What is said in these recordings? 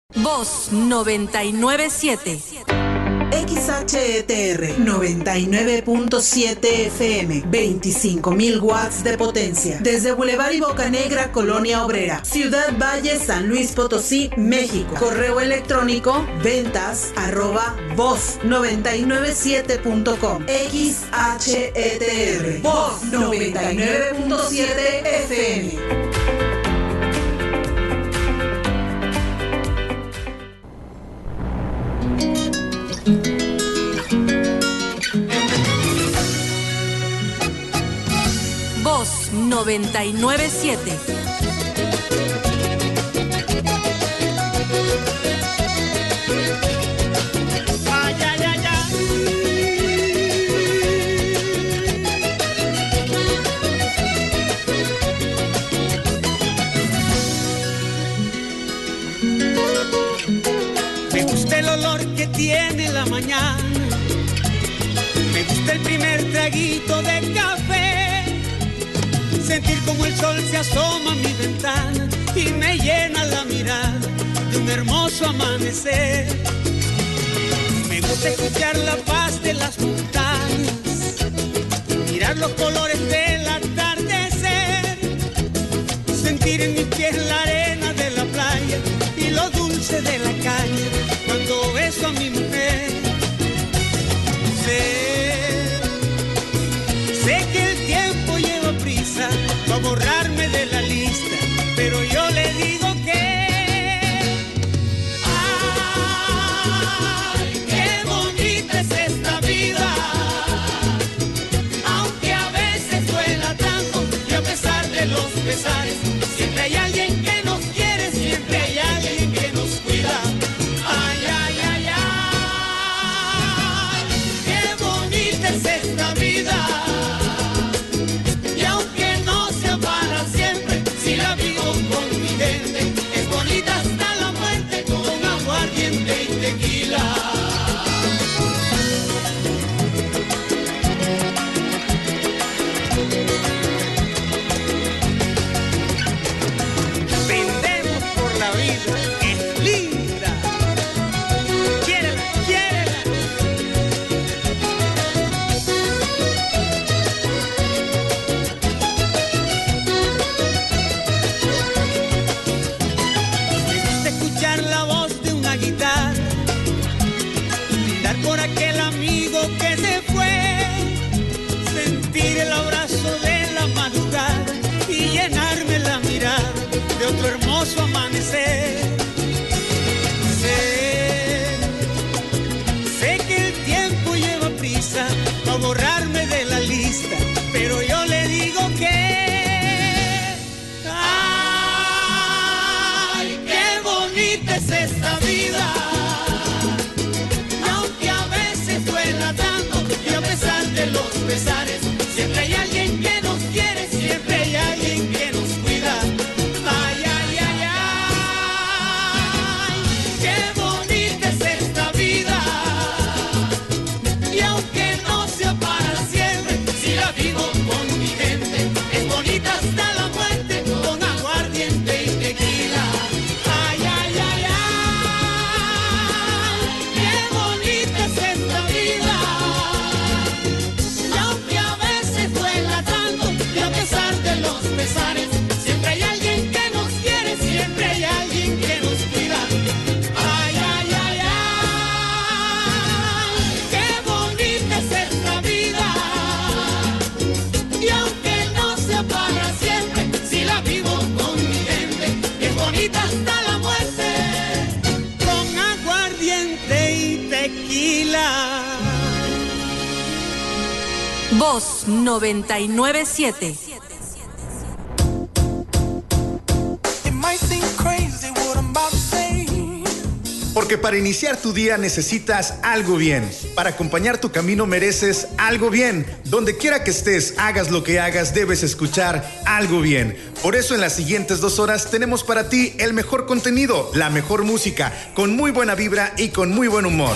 Voz 997. XHETR 99.7 FM, 25.000 watts de potencia. Desde Boulevard y Boca Negra, Colonia Obrera, Ciudad Valle, San Luis Potosí, México. Correo electrónico ventas@voz997.com. XHETR Voz 99.7 FM. Voz 997. Ay, ay, ay, ay. Me gusta el olor que tiene la mañana. Me gusta el primer traguito de café. Sentir como el sol se asoma a mi ventana y me llena la mirada de un hermoso amanecer. Me gusta escuchar la paz de las montañas, mirar los colores del atardecer, sentir en mis pies la arena de la playa y lo dulce de la caña cuando beso a mi mujer. Sé que el tiempo lleva prisa para borrarme de la lista, pero yo le digo que ¡ay, qué bonita es esta vida! Aunque a veces duela tanto y a pesar de los pesares, siempre hay alguien que nos quiere, siempre hay alguien que nos cuida. ¡Ay, ay, ay, ay! ¡Qué bonita es esta vida! Otro hermoso amanecer. Sé que el tiempo lleva prisa para borrarme de la lista, pero yo le digo que ¡ay, qué bonita es esta vida! Aunque a veces duela tanto y a pesar de los pesares, siempre hay alguien que nos quiere, siempre hay alguien que nos cuida. Voz 997. Porque para iniciar tu día necesitas algo bien. Para acompañar tu camino mereces algo bien. Donde quiera que estés, hagas lo que hagas, debes escuchar algo bien. Por eso en las siguientes 2 horas tenemos para ti el mejor contenido, la mejor música, con muy buena vibra y con muy buen humor.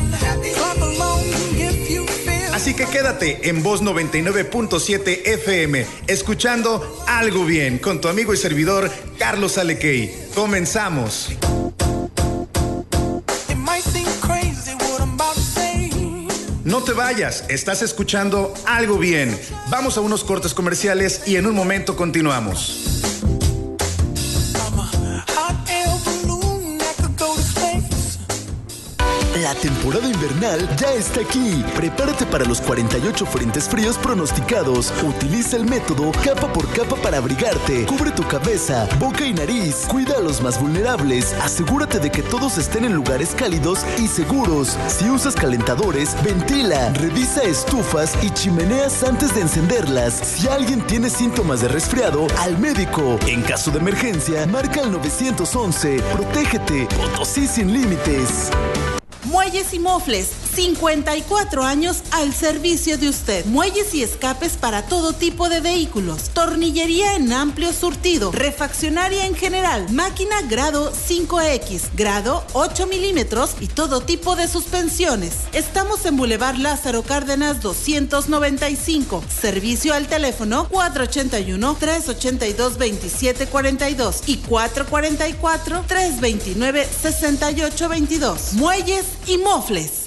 Así que quédate en Voz 99.7 FM, escuchando Algo Bien, con tu amigo y servidor Carlos Alequei. Comenzamos. No te vayas, estás escuchando Algo Bien. Vamos a unos cortes comerciales y en un momento continuamos. La temporada invernal ya está aquí. Prepárate para los 48 frentes fríos pronosticados. Utiliza el método capa por capa para abrigarte. Cubre tu cabeza, boca y nariz. Cuida a los más vulnerables. Asegúrate de que todos estén en lugares cálidos y seguros. Si usas calentadores, ventila. Revisa estufas y chimeneas antes de encenderlas. Si alguien tiene síntomas de resfriado, al médico. En caso de emergencia, marca al 911. Protégete. Potosí sin límites. Muelles y Mofles, 54 años al servicio de usted. Muelles y escapes para todo tipo de vehículos. Tornillería en amplio surtido. Refaccionaria en general. Máquina grado 5X, grado 8 milímetros y todo tipo de suspensiones. Estamos en Boulevard Lázaro Cárdenas 295. Servicio al teléfono 481-382-2742 y 444-329-6822. Muelles y Mofles.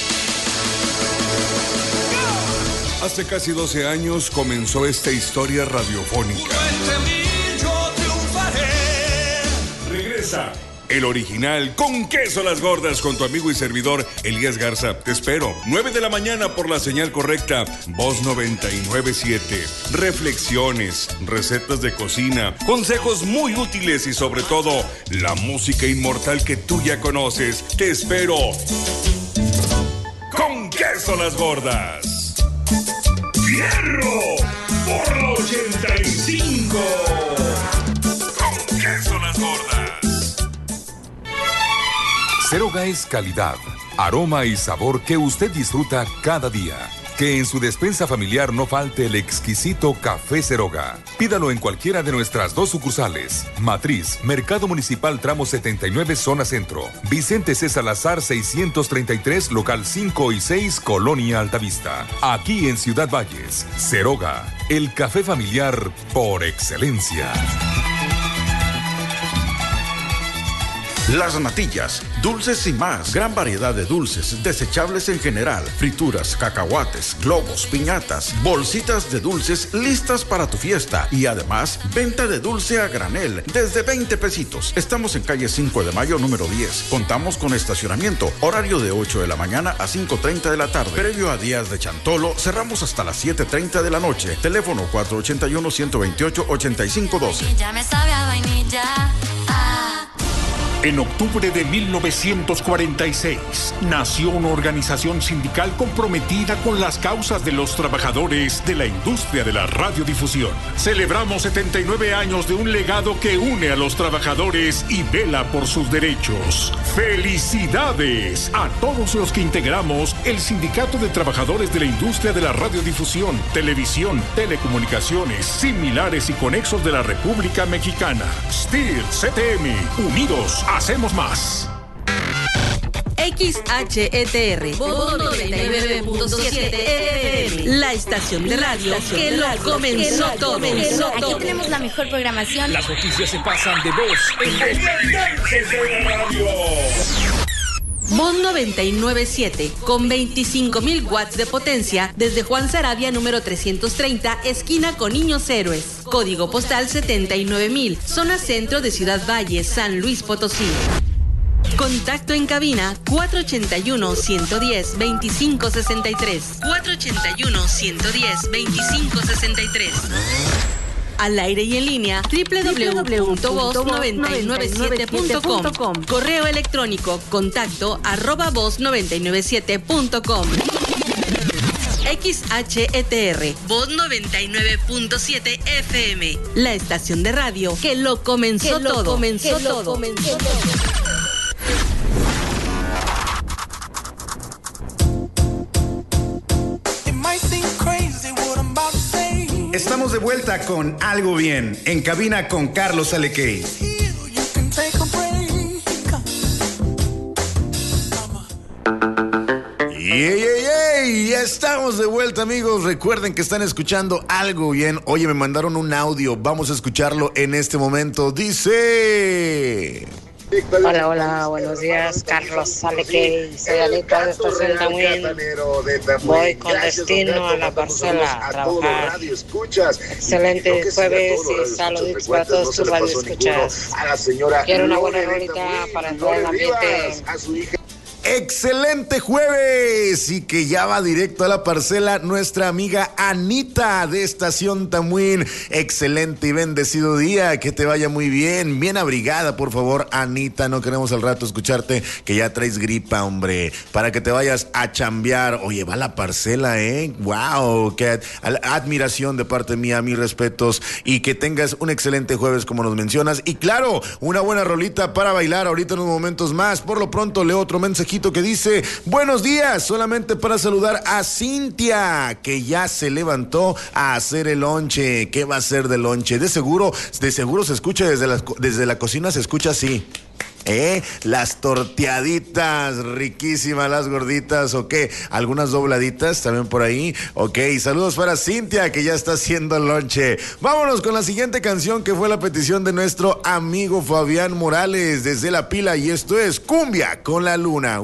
Hace casi 12 años comenzó esta historia radiofónica. Regresa el original con queso las gordas con tu amigo y servidor Elías Garza. Te espero 9 de la mañana por la señal correcta Voz 99.7. Reflexiones, recetas de cocina, consejos muy útiles y sobre todo la música inmortal que tú ya conoces. Te espero con queso las gordas. ¡Fierro! Por la 85. Con queso las gordas. Seroga es calidad, aroma y sabor que usted disfruta cada día. Que en su despensa familiar no falte el exquisito café Seroga. Pídalo en cualquiera de nuestras 2 sucursales. Matriz, Mercado Municipal Tramo 79, Zona Centro. Vicente C. Salazar 633, Local 5 y 6, Colonia Altavista. Aquí en Ciudad Valles. Seroga, el café familiar por excelencia. Las Natillas, dulces y más. Gran variedad de dulces, desechables en general. Frituras, cacahuates, globos, piñatas, bolsitas de dulces listas para tu fiesta. Y además, venta de dulce a granel desde 20 pesitos. Estamos en calle 5 de Mayo, número 10. Contamos con estacionamiento. Horario de 8 de la mañana a 5:30 de la tarde. Previo a Días de Chantolo, cerramos hasta las 7:30 de la noche. Teléfono 481-128-8512. Ya me sabe a vainilla. En octubre de 1946, nació una organización sindical comprometida con las causas de los trabajadores de la industria de la radiodifusión. Celebramos 79 años de un legado que une a los trabajadores y vela por sus derechos. ¡Felicidades a todos los que integramos el Sindicato de Trabajadores de la Industria de la Radiodifusión, Televisión, Telecomunicaciones, Similares y Conexos de la República Mexicana! STIR, CTM, unidos hacemos más. XHETR, Voz 99.7 FM, la estación de radio que lo comenzó todo. Aquí tenemos la mejor programación. Las noticias se pasan de voz en radio. Voz 99.7, con 25,000 watts de potencia, desde Juan Sarabia, número 330, esquina con Niños Héroes. Código postal 79,000, zona centro de Ciudad Valle, San Luis Potosí. Contacto en cabina 481-110-2563. 481-110-2563. Al aire y en línea www.voz997.com. Correo electrónico contacto @voz997.com. XHETR, Voz 99.7 FM, la estación de radio que lo comenzó todo. Estamos de vuelta con Algo Bien, en cabina con Carlos Alequei. ¡Ey! Ya estamos de vuelta, amigos. Recuerden que están escuchando Algo Bien. Oye, me mandaron un audio. Vamos a escucharlo en este momento. Dice... Hola, buenos días, Carlos Saleque, soy Anita de Estación Tamuín. Voy con destino a la parcela a trabajar. Excelente jueves y saludos para todos tus radioescuchas. Quiero una buena rolita para entrar en el ambiente. Excelente jueves y que ya va directo a la parcela nuestra amiga Anita de Estación Tamuín. Excelente y bendecido día, que te vaya muy bien, bien abrigada por favor Anita, no queremos al rato escucharte que ya traes gripa, hombre, para que te vayas a chambear. Oye, va a la parcela, wow, qué admiración de parte mía, mis respetos, y que tengas un excelente jueves como nos mencionas, y claro, una buena rolita para bailar ahorita en unos momentos más. Por lo pronto leo otro mensajito que dice: buenos días, solamente para saludar a Cintia, que ya se levantó a hacer el lonche. ¿Qué va a hacer de lonche? De seguro se escucha desde la cocina, se escucha así. Las torteaditas, riquísimas las gorditas, ¿o qué? Algunas dobladitas también por ahí, ok. Saludos para Cintia, que ya está haciendo el lonche. Vámonos con la siguiente canción, que fue la petición de nuestro amigo Fabián Morales desde La Pila, y esto es Cumbia con la Luna.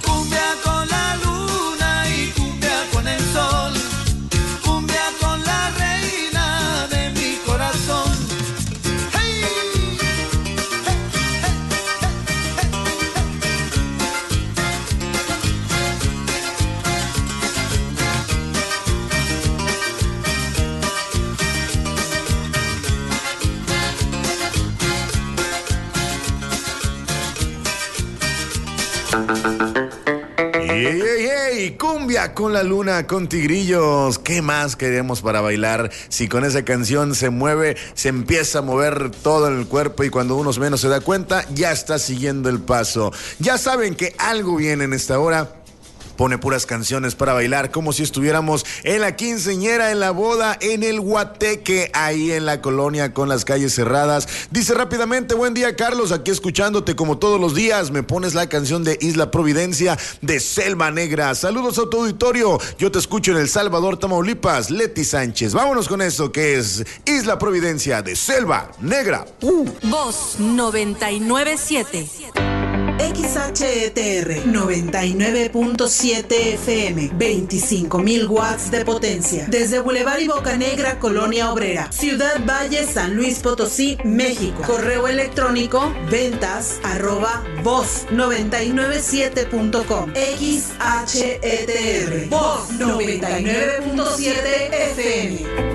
Con la ¡Ey! Cumbia con la luna, con Tigrillos. ¿Qué más queremos para bailar? Si con esa canción se mueve, se empieza a mover todo el cuerpo y cuando uno menos se da cuenta, ya está siguiendo el paso. Ya saben que algo viene en esta hora. Pone puras canciones para bailar como si estuviéramos en la quinceañera, en la boda, en el Guateque, ahí en la colonia con las calles cerradas. Dice rápidamente, buen día Carlos, aquí escuchándote como todos los días. Me pones la canción de Isla Providencia de Selva Negra. Saludos a tu auditorio. Yo te escucho en El Salvador, Tamaulipas. Leti Sánchez. Vámonos con esto que es Isla Providencia de Selva Negra. Voz 997. XHETR 99.7 FM, 25.000 watts de potencia. Desde Boulevard y Bocanegra, Colonia Obrera, Ciudad Valle, San Luis Potosí, México. Correo electrónico ventas@voz997.com. XHETR Voz 99.7 FM.